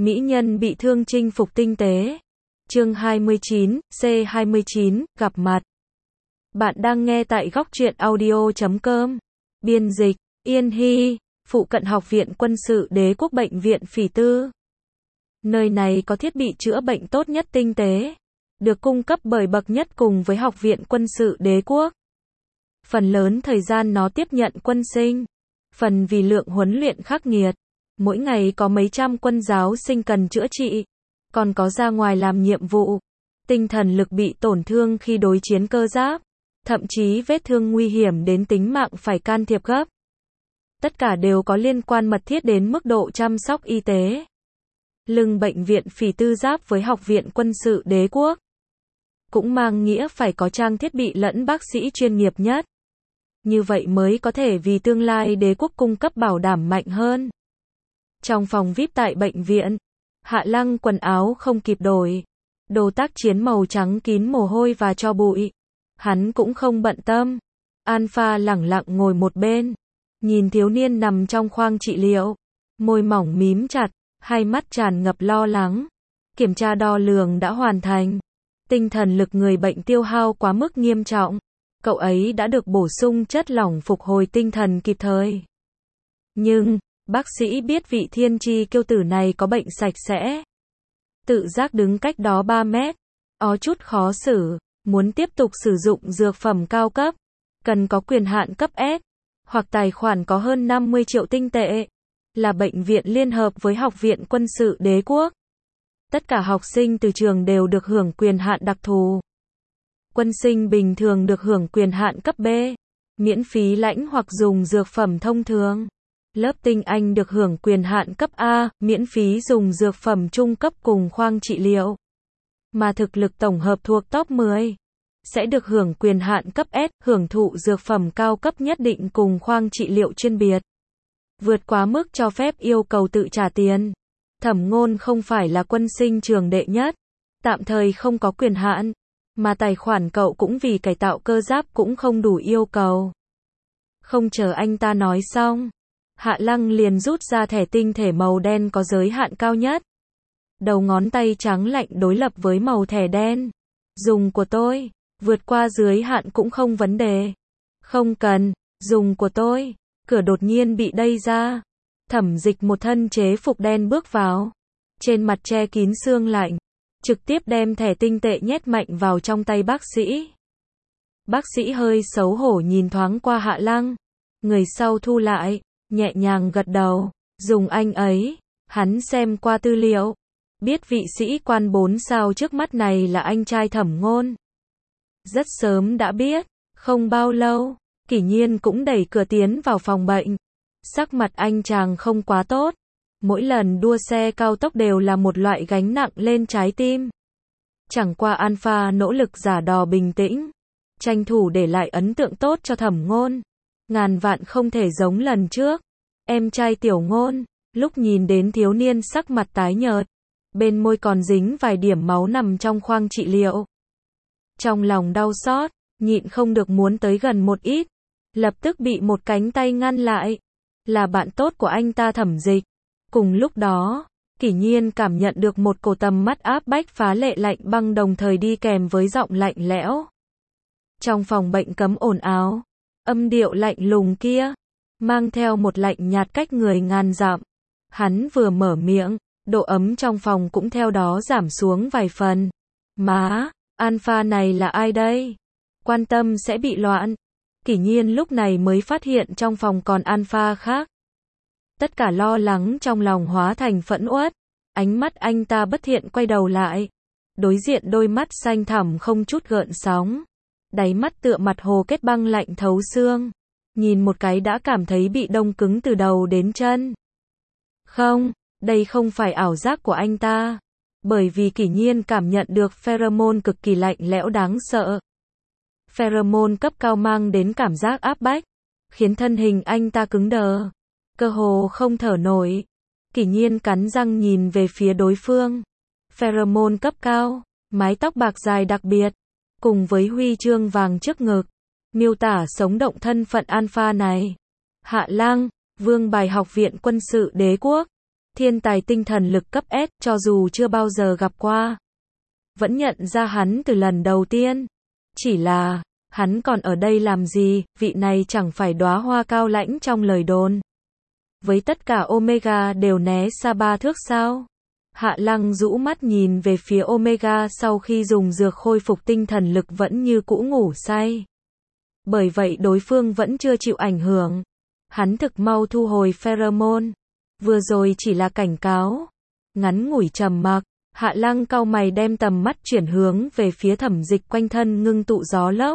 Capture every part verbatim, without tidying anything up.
Mỹ nhân bị thương chinh phục tinh tế. Chương hai mươi chín, C hai mươi chín, gặp mặt. Bạn đang nghe tại góc truyện audio chấm com. Biên dịch, Yên Hy, phụ cận Học viện Quân sự Đế quốc Bệnh viện Phỉ Tư. Nơi này có thiết bị chữa bệnh tốt nhất tinh tế, được cung cấp bởi bậc nhất cùng với Học viện Quân sự Đế quốc. Phần lớn thời gian nó tiếp nhận quân sinh, phần vì lượng huấn luyện khắc nghiệt. Mỗi ngày có mấy trăm quân giáo sinh cần chữa trị, còn có ra ngoài làm nhiệm vụ. Tinh thần lực bị tổn thương khi đối chiến cơ giáp, thậm chí vết thương nguy hiểm đến tính mạng phải can thiệp gấp. Tất cả đều có liên quan mật thiết đến mức độ chăm sóc y tế. Lưng bệnh viện Phỉ Tư giáp với Học viện Quân sự Đế quốc, cũng mang nghĩa phải có trang thiết bị lẫn bác sĩ chuyên nghiệp nhất. Như vậy mới có thể vì tương lai đế quốc cung cấp bảo đảm mạnh hơn. Trong phòng vi ai pi tại bệnh viện, Hạ Lăng quần áo không kịp đổi, đồ tác chiến màu trắng kín mồ hôi và tro bụi. Hắn cũng không bận tâm. Alpha lẳng lặng ngồi một bên, nhìn thiếu niên nằm trong khoang trị liệu, môi mỏng mím chặt, hai mắt tràn ngập lo lắng. Kiểm tra đo lường đã hoàn thành. Tinh thần lực người bệnh tiêu hao quá mức nghiêm trọng. Cậu ấy đã được bổ sung chất lỏng phục hồi tinh thần kịp thời. Nhưng, bác sĩ biết vị thiên chi kiêu tử này có bệnh sạch sẽ. Tự giác đứng cách đó ba mét, ó chút khó xử, muốn tiếp tục sử dụng dược phẩm cao cấp, cần có quyền hạn cấp S, hoặc tài khoản có hơn năm mươi triệu tinh tệ, là bệnh viện liên hợp với Học viện Quân sự Đế quốc. Tất cả học sinh từ trường đều được hưởng quyền hạn đặc thù. Quân sinh bình thường được hưởng quyền hạn cấp B, miễn phí lãnh hoặc dùng dược phẩm thông thường. Lớp tinh anh được hưởng quyền hạn cấp A, miễn phí dùng dược phẩm trung cấp cùng khoang trị liệu. Mà thực lực tổng hợp thuộc top mười, sẽ được hưởng quyền hạn cấp S, hưởng thụ dược phẩm cao cấp nhất định cùng khoang trị liệu chuyên biệt. Vượt quá mức cho phép yêu cầu tự trả tiền. Thẩm Ngôn không phải là quân sinh trường đệ nhất, tạm thời không có quyền hạn, mà tài khoản cậu cũng vì cải tạo cơ giáp cũng không đủ yêu cầu. Không chờ anh ta nói xong, Hạ Lăng liền rút ra thẻ tinh thể màu đen có giới hạn cao nhất. Đầu ngón tay trắng lạnh đối lập với màu thẻ đen. Dùng của tôi, vượt qua giới hạn cũng không vấn đề. Không cần, dùng của tôi. Cửa đột nhiên bị đẩy ra. Thẩm Dịch một thân chế phục đen bước vào. Trên mặt che kín sương lạnh. Trực tiếp đem thẻ tinh tệ nhét mạnh vào trong tay bác sĩ. Bác sĩ hơi xấu hổ nhìn thoáng qua Hạ Lăng. Người sau thu lại, nhẹ nhàng gật đầu. Dùng anh ấy. Hắn xem qua tư liệu, biết vị sĩ quan bốn sao trước mắt này là anh trai Thẩm Ngôn. Rất sớm đã biết, không bao lâu, Kỷ Nhiên cũng đẩy cửa tiến vào phòng bệnh. Sắc mặt anh chàng không quá tốt. Mỗi lần đua xe cao tốc đều là một loại gánh nặng lên trái tim. Chẳng qua Alpha nỗ lực giả đò bình tĩnh, tranh thủ để lại ấn tượng tốt cho Thẩm Ngôn. Ngàn vạn không thể giống lần trước. Em trai Tiểu Ngôn, lúc nhìn đến thiếu niên sắc mặt tái nhợt, bên môi còn dính vài điểm máu nằm trong khoang trị liệu. Trong lòng đau xót, nhịn không được muốn tới gần một ít, lập tức bị một cánh tay ngăn lại. Là bạn tốt của anh ta Thẩm Dịch. Cùng lúc đó, Kỷ Nhiên cảm nhận được một cổ tầm mắt áp bách phá lệ lạnh băng đồng thời đi kèm với giọng lạnh lẽo. Trong phòng bệnh cấm ồn ào, âm điệu lạnh lùng kia, mang theo một lạnh nhạt cách người ngàn dặm. Hắn vừa mở miệng, độ ấm trong phòng cũng theo đó giảm xuống vài phần. Má, Alpha này là ai đây? Quan tâm sẽ bị loạn. Kỷ Nhiên lúc này mới phát hiện trong phòng còn Alpha khác. Tất cả lo lắng trong lòng hóa thành phẫn uất. Ánh mắt anh ta bất thiện quay đầu lại. Đối diện đôi mắt xanh thẳm không chút gợn sóng. Đáy mắt tựa mặt hồ kết băng lạnh thấu xương. Nhìn một cái đã cảm thấy bị đông cứng từ đầu đến chân. Không, đây không phải ảo giác của anh ta. Bởi vì Kỷ Nhiên cảm nhận được pheromone cực kỳ lạnh lẽo đáng sợ. Pheromone cấp cao mang đến cảm giác áp bách, khiến thân hình anh ta cứng đờ, cơ hồ không thở nổi. Kỷ Nhiên cắn răng nhìn về phía đối phương. Pheromone cấp cao, mái tóc bạc dài đặc biệt, cùng với huy chương vàng trước ngực, miêu tả sống động thân phận Alpha này. Hạ Lăng, vương bài Học viện Quân sự Đế quốc. thiên tài tinh thần lực cấp S, cho dù chưa bao giờ gặp qua, vẫn nhận ra hắn từ lần đầu tiên. Chỉ là, hắn còn ở đây làm gì, vị này chẳng phải đóa hoa cao lãnh trong lời đồn. Với tất cả Omega đều né xa ba thước sao? Hạ Lăng rũ mắt nhìn về phía Omega sau khi dùng dược khôi phục tinh thần lực vẫn như cũ ngủ say. Bởi vậy đối phương vẫn chưa chịu ảnh hưởng. Hắn thực mau thu hồi pheromone. Vừa rồi chỉ là cảnh cáo. Ngắn ngủi trầm mặc, Hạ Lăng cau mày đem tầm mắt chuyển hướng về phía Thẩm Dịch quanh thân ngưng tụ gió lốc.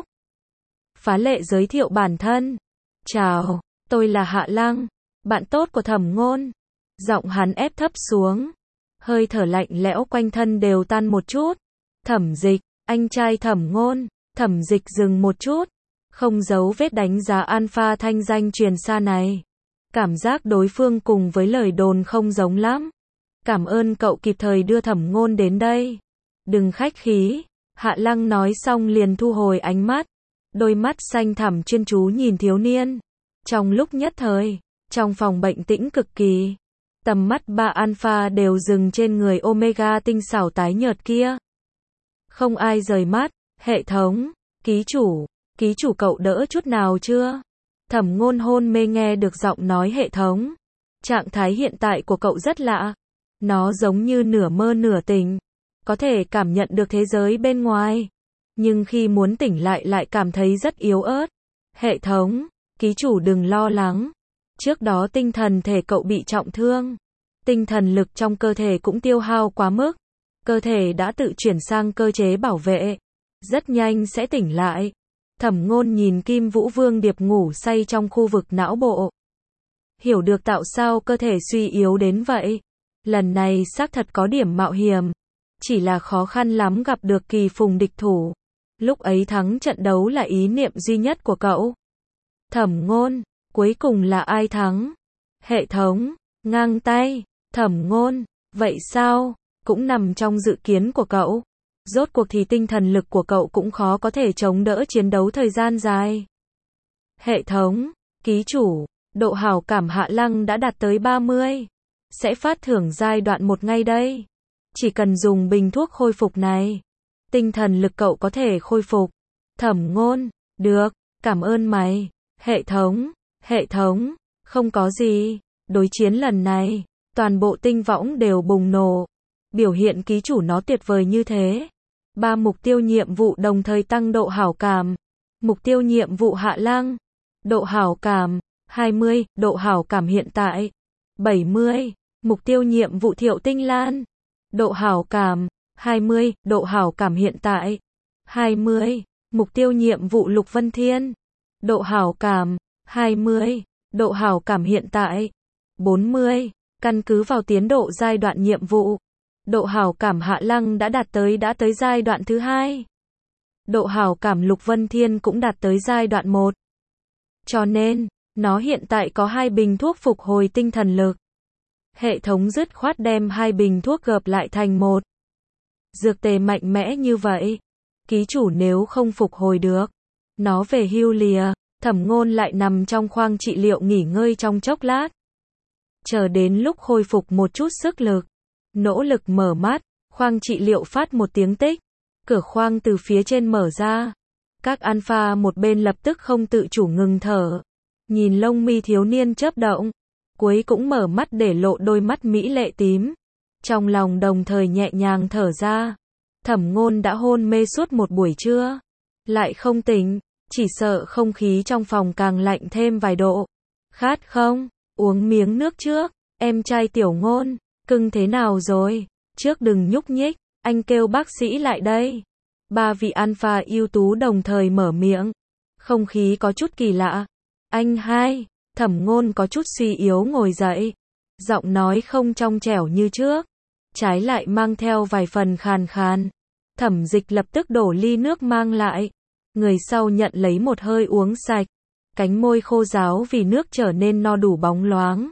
Phá lệ giới thiệu bản thân. Chào, tôi là Hạ Lăng, bạn tốt của Thẩm Ngôn. Giọng hắn ép thấp xuống. Hơi thở lạnh lẽo quanh thân đều tan một chút. Thẩm Dịch, anh trai Thẩm Ngôn. Thẩm Dịch dừng một chút. Không giấu vết đánh giá alpha thanh danh truyền xa này. Cảm giác đối phương cùng với lời đồn không giống lắm. Cảm ơn cậu kịp thời đưa Thẩm Ngôn đến đây. Đừng khách khí. Hạ Lăng nói xong liền thu hồi ánh mắt. Đôi mắt xanh thẳm chuyên chú nhìn thiếu niên. Trong lúc nhất thời, trong phòng bệnh tĩnh cực kỳ. Tầm mắt ba alpha đều dừng trên người Omega tinh xảo tái nhợt kia. Không ai rời mắt. Hệ thống, ký chủ, ký chủ cậu đỡ chút nào chưa? Thẩm Ngôn hôn mê nghe được giọng nói hệ thống. Trạng thái hiện tại của cậu rất lạ. Nó giống như nửa mơ nửa tỉnh. Có thể cảm nhận được thế giới bên ngoài. Nhưng khi muốn tỉnh lại lại cảm thấy rất yếu ớt. Hệ thống, ký chủ đừng lo lắng. Trước đó tinh thần thể cậu bị trọng thương. Tinh thần lực trong cơ thể cũng tiêu hao quá mức. Cơ thể đã tự chuyển sang cơ chế bảo vệ. Rất nhanh sẽ tỉnh lại. Thẩm Ngôn nhìn Kim Vũ Vương Điệp ngủ say trong khu vực não bộ. Hiểu được tạo sao cơ thể suy yếu đến vậy. Lần này xác thật có điểm mạo hiểm. Chỉ là khó khăn lắm gặp được kỳ phùng địch thủ. Lúc ấy thắng trận đấu là ý niệm duy nhất của cậu. Thẩm Ngôn, cuối cùng là ai thắng? Hệ thống, ngang tay. Thẩm Ngôn, vậy sao? Cũng nằm trong dự kiến của cậu. Rốt cuộc thì tinh thần lực của cậu cũng khó có thể chống đỡ chiến đấu thời gian dài. Hệ thống, ký chủ, độ hảo cảm Hạ Lăng đã đạt tới ba mươi. Sẽ phát thưởng giai đoạn một ngay đây. Chỉ cần dùng bình thuốc khôi phục này. Tinh thần lực cậu có thể khôi phục. Thẩm Ngôn, được, cảm ơn mày. Hệ thống, hệ thống, không có gì. Đối chiến lần này, toàn bộ tinh võng đều bùng nổ. Biểu hiện ký chủ nó tuyệt vời như thế. Ba mục tiêu nhiệm vụ đồng thời tăng độ hảo cảm. Mục tiêu nhiệm vụ Hạ Lăng. Độ hảo cảm, hai mươi, độ hảo cảm hiện tại, bảy mươi. Mục tiêu nhiệm vụ Thiệu Tinh Lan. Độ hảo cảm, hai mươi, độ hảo cảm hiện tại, hai mươi. Mục tiêu nhiệm vụ Lục Vân Thiên. Độ hảo cảm, hai mươi, độ hảo cảm hiện tại, bốn mươi. Căn cứ vào tiến độ giai đoạn nhiệm vụ. Độ hảo cảm Hạ Lăng đã đạt tới đã tới giai đoạn thứ hai. Độ hảo cảm Lục Vân Thiên cũng đạt tới giai đoạn một. Cho nên, nó hiện tại có hai bình thuốc phục hồi tinh thần lực. Hệ thống dứt khoát đem hai bình thuốc gộp lại thành một. Dược tề mạnh mẽ như vậy. Ký chủ nếu không phục hồi được. Nó về hưu lìa. Thẩm Ngôn lại nằm trong khoang trị liệu nghỉ ngơi trong chốc lát. Chờ đến lúc khôi phục một chút sức lực. Nỗ lực mở mắt. Khoang trị liệu phát một tiếng tích. Cửa khoang từ phía trên mở ra. Các alpha một bên lập tức không tự chủ ngừng thở. Nhìn lông mi thiếu niên chớp động. Cuối cũng mở mắt để lộ đôi mắt mỹ lệ tím. Trong lòng đồng thời nhẹ nhàng thở ra. Thẩm Ngôn đã hôn mê suốt một buổi trưa. Lại không tỉnh. Chỉ sợ không khí trong phòng càng lạnh thêm vài độ. Khát không? Uống miếng nước trước. Em trai Tiểu Ngôn. Cưng thế nào rồi? Trước đừng nhúc nhích. Anh kêu bác sĩ lại đây. Ba vị alpha ưu tú đồng thời mở miệng. Không khí có chút kỳ lạ. Anh hai. Thẩm Ngôn có chút suy yếu ngồi dậy. Giọng nói không trong trẻo như trước. Trái lại mang theo vài phần khàn khàn. Thẩm Dịch lập tức đổ ly nước mang lại. Người sau nhận lấy một hơi uống sạch. Cánh môi khô ráo vì nước trở nên no đủ bóng loáng.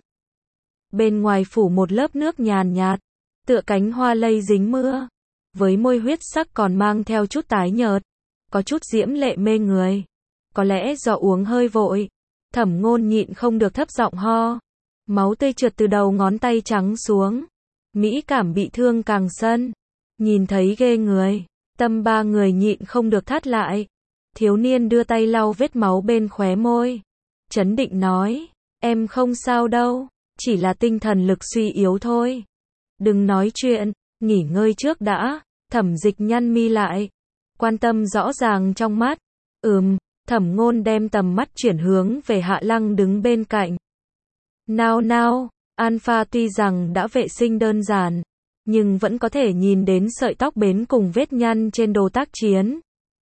Bên ngoài phủ một lớp nước nhàn nhạt. Tựa cánh hoa lây dính mưa. Với môi huyết sắc còn mang theo chút tái nhợt. Có chút diễm lệ mê người. Có lẽ do uống hơi vội. Thẩm Ngôn nhịn không được thấp giọng ho. Máu tươi trượt từ đầu ngón tay trắng xuống. Mỹ cảm bị thương càng sân. Nhìn thấy ghê người. Tâm ba người nhịn không được thắt lại. Thiếu niên đưa tay lau vết máu bên khóe môi. Trấn định nói. Em không sao đâu. Chỉ là tinh thần lực suy yếu thôi. Đừng nói chuyện. Nghỉ ngơi trước đã. Thẩm Dịch nhăn mi lại. Quan tâm rõ ràng trong mắt. Ừm. Thẩm Ngôn đem tầm mắt chuyển hướng về Hạ Lăng đứng bên cạnh. Nào nào. Alpha tuy rằng đã vệ sinh đơn giản, nhưng vẫn có thể nhìn đến sợi tóc bến cùng vết nhăn trên đồ tác chiến.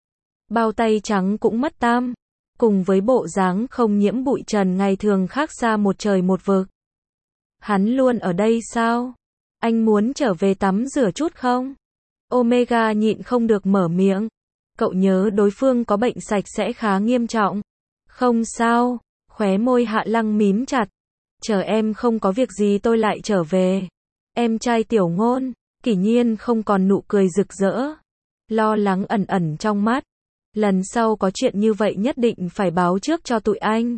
Bao tay trắng cũng mất tam, cùng với bộ dáng không nhiễm bụi trần ngày thường khác xa một trời một vực. Hắn luôn ở đây sao? Anh muốn trở về tắm rửa chút không? Omega nhịn không được mở miệng. Cậu nhớ đối phương có bệnh sạch sẽ khá nghiêm trọng. Không sao, khóe môi Hạ Lăng mím chặt. Chờ em không có việc gì tôi lại trở về. Em trai Tiểu Ngôn, Kỷ Nhiên không còn nụ cười rực rỡ. Lo lắng ẩn ẩn trong mắt. Lần sau có chuyện như vậy nhất định phải báo trước cho tụi anh.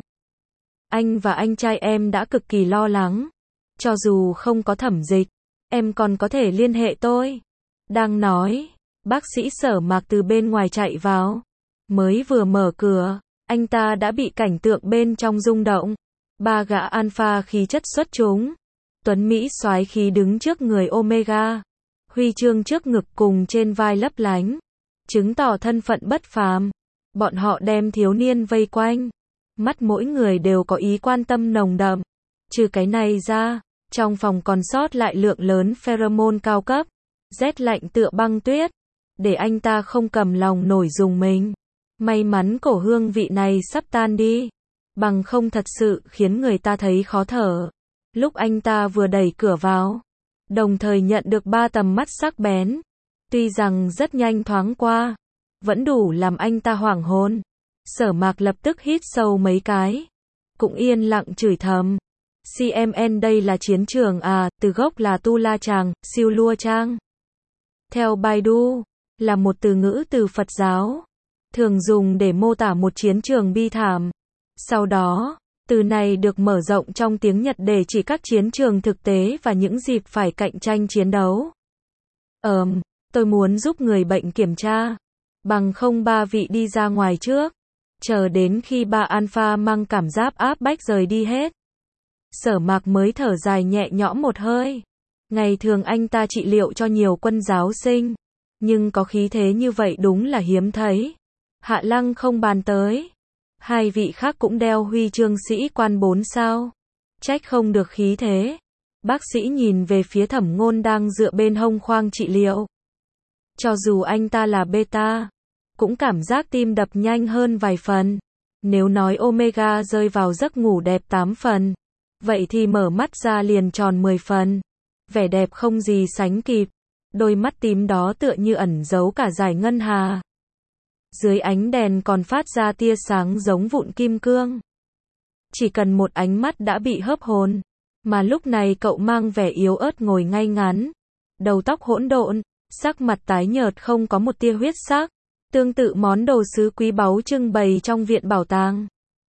Anh và anh trai em đã cực kỳ lo lắng. Cho dù không có Thẩm Dịch, em còn có thể liên hệ tôi. Đang nói, bác sĩ Sở Mạc từ bên ngoài chạy vào. Mới vừa mở cửa, anh ta đã bị cảnh tượng bên trong rung động. Ba gã alpha khí chất xuất chúng. Tuấn Mỹ soái khí đứng trước người Omega. Huy chương trước ngực cùng trên vai lấp lánh. Chứng tỏ thân phận bất phàm. Bọn họ đem thiếu niên vây quanh. Mắt mỗi người đều có ý quan tâm nồng đậm. Trừ cái này ra, trong phòng còn sót lại lượng lớn pheromone cao cấp. Rét lạnh tựa băng tuyết. Để anh ta không cầm lòng nổi dùng mình. May mắn cổ hương vị này sắp tan đi. Bằng không thật sự khiến người ta thấy khó thở. Lúc anh ta vừa đẩy cửa vào, đồng thời nhận được ba tầm mắt sắc bén. Tuy rằng rất nhanh thoáng qua, vẫn đủ làm anh ta hoảng hồn. Sở Mạc lập tức hít sâu mấy cái. Cũng yên lặng chửi thầm. xê em en đây là chiến trường à, từ gốc là Tu La Tràng, Siêu Lua Trang. Theo Baidu, là một từ ngữ từ Phật giáo. Thường dùng để mô tả một chiến trường bi thảm. Sau đó, từ này được mở rộng trong tiếng Nhật để chỉ các chiến trường thực tế và những dịp phải cạnh tranh chiến đấu. Ờm, tôi muốn giúp người bệnh kiểm tra. Bằng không ba vị đi ra ngoài trước. Chờ đến khi ba alpha mang cảm giác áp bách rời đi hết. Sở Mạc mới thở dài nhẹ nhõm một hơi. Ngày thường anh ta trị liệu cho nhiều quân giáo sinh. Nhưng có khí thế như vậy đúng là hiếm thấy. Hạ Lăng không bàn tới. Hai vị khác cũng đeo huy chương sĩ quan bốn sao. Trách không được khí thế. Bác sĩ nhìn về phía Thẩm Ngôn đang dựa bên hông khoang trị liệu. Cho dù anh ta là beta, cũng cảm giác tim đập nhanh hơn vài phần. Nếu nói Omega rơi vào giấc ngủ đẹp tám phần, vậy thì mở mắt ra liền tròn mười phần. Vẻ đẹp không gì sánh kịp. Đôi mắt tím đó tựa như ẩn giấu cả dải ngân hà. Dưới ánh đèn còn phát ra tia sáng giống vụn kim cương. Chỉ cần một ánh mắt đã bị hớp hồn. Mà lúc này cậu mang vẻ yếu ớt ngồi ngay ngắn. Đầu tóc hỗn độn, sắc mặt tái nhợt không có một tia huyết sắc. Tương tự món đồ sứ quý báu trưng bày trong viện bảo tàng.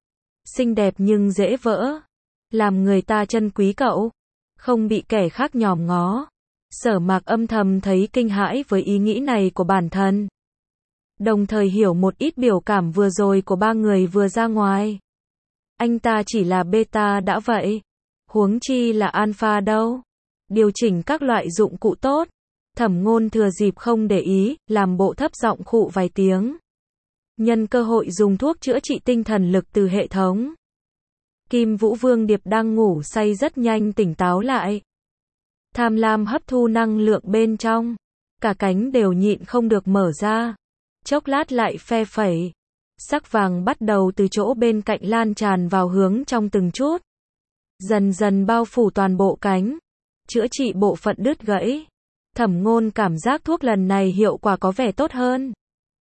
Xinh đẹp nhưng dễ vỡ. Làm người ta trân quý cậu. Không bị kẻ khác nhòm ngó. Sở Mạc âm thầm thấy kinh hãi với ý nghĩ này của bản thân. Đồng thời hiểu một ít biểu cảm vừa rồi của ba người vừa ra ngoài. Anh ta chỉ là beta đã vậy. Huống chi là alpha đâu. Điều chỉnh các loại dụng cụ tốt. Thẩm Ngôn thừa dịp không để ý, làm bộ thấp giọng khụ vài tiếng. Nhân cơ hội dùng thuốc chữa trị tinh thần lực từ hệ thống. Kim Vũ Vương Điệp đang ngủ say rất nhanh tỉnh táo lại. Tham lam hấp thu năng lượng bên trong. Cả cánh đều nhịn không được mở ra. Chốc lát lại phe phẩy. Sắc vàng bắt đầu từ chỗ bên cạnh lan tràn vào hướng trong từng chút. Dần dần bao phủ toàn bộ cánh. Chữa trị bộ phận đứt gãy. Thẩm Ngôn cảm giác thuốc lần này hiệu quả có vẻ tốt hơn.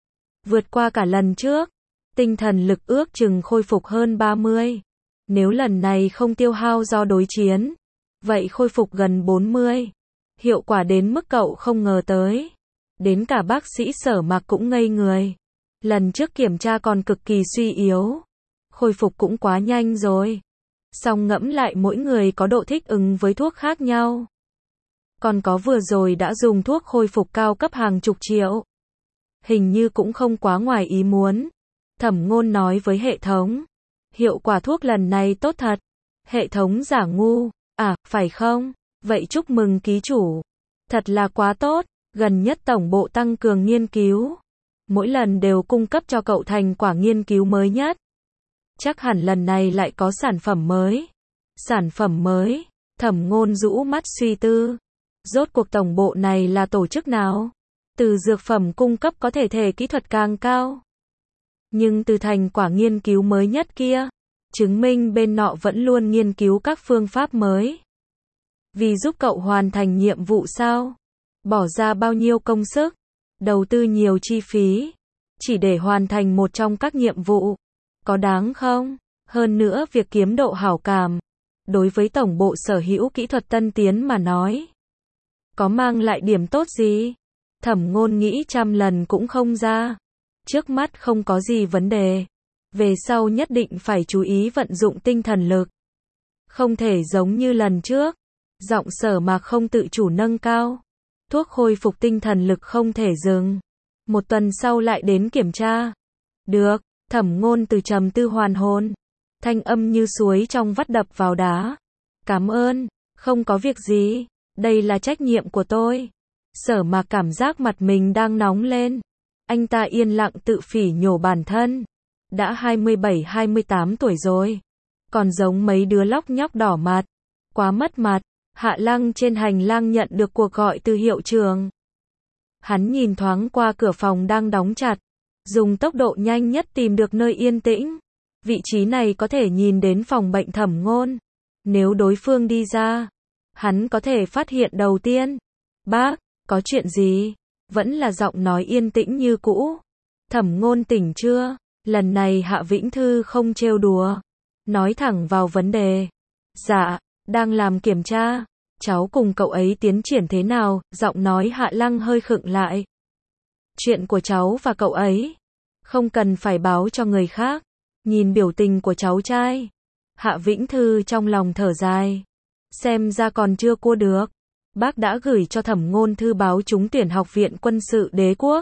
Vượt qua cả lần trước. Tinh thần lực ước chừng khôi phục hơn ba mươi. Nếu lần này không tiêu hao do đối chiến, vậy khôi phục gần bốn mươi. Hiệu quả đến mức cậu không ngờ tới. Đến cả bác sĩ Sở Mạc cũng ngây người. Lần trước kiểm tra còn cực kỳ suy yếu. Khôi phục cũng quá nhanh rồi. Song ngẫm lại mỗi người có độ thích ứng với thuốc khác nhau. Còn có vừa rồi đã dùng thuốc khôi phục cao cấp hàng chục triệu. Hình như cũng không quá ngoài ý muốn. Thẩm Ngôn nói với hệ thống. Hiệu quả thuốc lần này tốt thật. Hệ thống giả ngu. À, phải không? Vậy chúc mừng ký chủ. Thật là quá tốt. Gần nhất tổng bộ tăng cường nghiên cứu. Mỗi lần đều cung cấp cho cậu thành quả nghiên cứu mới nhất. Chắc hẳn lần này lại có sản phẩm mới. Sản phẩm mới. Thẩm Ngôn rũ mắt suy tư. Rốt cuộc tổng bộ này là tổ chức nào? Từ dược phẩm cung cấp có thể thể kỹ thuật càng cao. Nhưng từ thành quả nghiên cứu mới nhất kia, chứng minh bên nọ vẫn luôn nghiên cứu các phương pháp mới. Vì giúp cậu hoàn thành nhiệm vụ sao? Bỏ ra bao nhiêu công sức, đầu tư nhiều chi phí, chỉ để hoàn thành một trong các nhiệm vụ. Có đáng không? Hơn nữa việc kiếm độ hảo cảm, đối với tổng bộ sở hữu kỹ thuật tân tiến mà nói, có mang lại điểm tốt gì? Thẩm Ngôn nghĩ trăm lần cũng không ra. Trước mắt không có gì vấn đề. Về sau nhất định phải chú ý vận dụng tinh thần lực. Không thể giống như lần trước. Giọng Sở Mạc không tự chủ nâng cao. Thuốc khôi phục tinh thần lực không thể dừng. Một tuần sau lại đến kiểm tra. Được, Thẩm Ngôn từ trầm tư hoàn hồn. Thanh âm như suối trong vắt đập vào đá. Cảm ơn, không có việc gì. Đây là trách nhiệm của tôi. Sở Mạc cảm giác mặt mình đang nóng lên. Anh ta yên lặng tự phỉ nhổ bản thân. Đã hai mươi bảy hai mươi tám tuổi rồi. Còn giống mấy đứa lóc nhóc đỏ mặt. Quá mất mặt. Hạ Lăng trên hành lang nhận được cuộc gọi từ hiệu trưởng. Hắn nhìn thoáng qua cửa phòng đang đóng chặt. Dùng tốc độ nhanh nhất tìm được nơi yên tĩnh. Vị trí này có thể nhìn đến phòng bệnh Thẩm Ngôn. Nếu đối phương đi ra, hắn có thể phát hiện đầu tiên. Bác, có chuyện gì? Vẫn là giọng nói yên tĩnh như cũ. Thẩm Ngôn tỉnh chưa? Lần này Hạ Vĩnh Thư không trêu đùa. Nói thẳng vào vấn đề. Dạ, đang làm kiểm tra. Cháu cùng cậu ấy tiến triển thế nào? Giọng nói Hạ Lăng hơi khựng lại. Chuyện của cháu và cậu ấy không cần phải báo cho người khác. Nhìn biểu tình của cháu trai, Hạ Vĩnh Thư trong lòng thở dài. Xem ra còn chưa cua được. Bác đã gửi cho Thẩm Ngôn thư báo trúng tuyển Học viện Quân sự Đế quốc.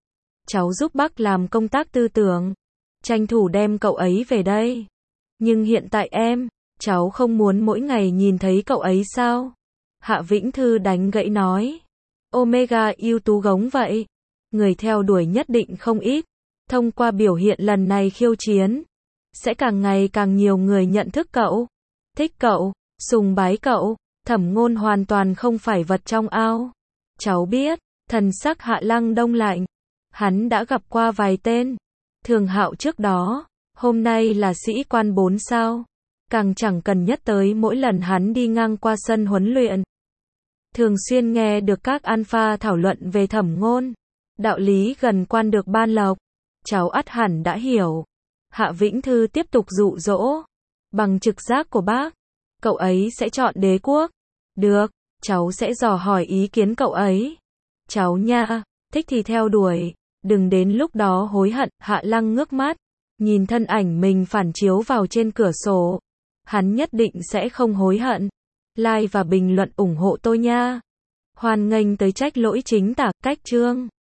Cháu giúp bác làm công tác tư tưởng, tranh thủ đem cậu ấy về đây. Nhưng hiện tại em, cháu không muốn mỗi ngày nhìn thấy cậu ấy sao? Hạ Vĩnh Thư đánh gãy nói. Omega ưu tú gống vậy. Người theo đuổi nhất định không ít. Thông qua biểu hiện lần này khiêu chiến, sẽ càng ngày càng nhiều người nhận thức cậu, thích cậu, sùng bái cậu. Thẩm Ngôn hoàn toàn không phải vật trong ao. Cháu biết. Thần sắc Hạ Lăng đông lạnh. Hắn đã gặp qua vài tên. Thường Hạo trước đó, hôm nay là sĩ quan bốn sao. Càng chẳng cần nhất tới mỗi lần hắn đi ngang qua sân huấn luyện. Thường xuyên nghe được các alpha thảo luận về Thẩm Ngôn. Đạo lý gần quan được ban lộc. Cháu ắt hẳn đã hiểu. Hạ Vĩnh Thư tiếp tục dụ dỗ. Bằng trực giác của bác, cậu ấy sẽ chọn Đế quốc. Được, cháu sẽ dò hỏi ý kiến cậu ấy. Cháu nha, thích thì theo đuổi, đừng đến lúc đó hối hận. Hạ Lăng ngước mắt, nhìn thân ảnh mình phản chiếu vào trên cửa sổ. Hắn nhất định sẽ không hối hận. Like và bình luận ủng hộ tôi nha. Hoan nghênh tới trách lỗi chính tả cách chương.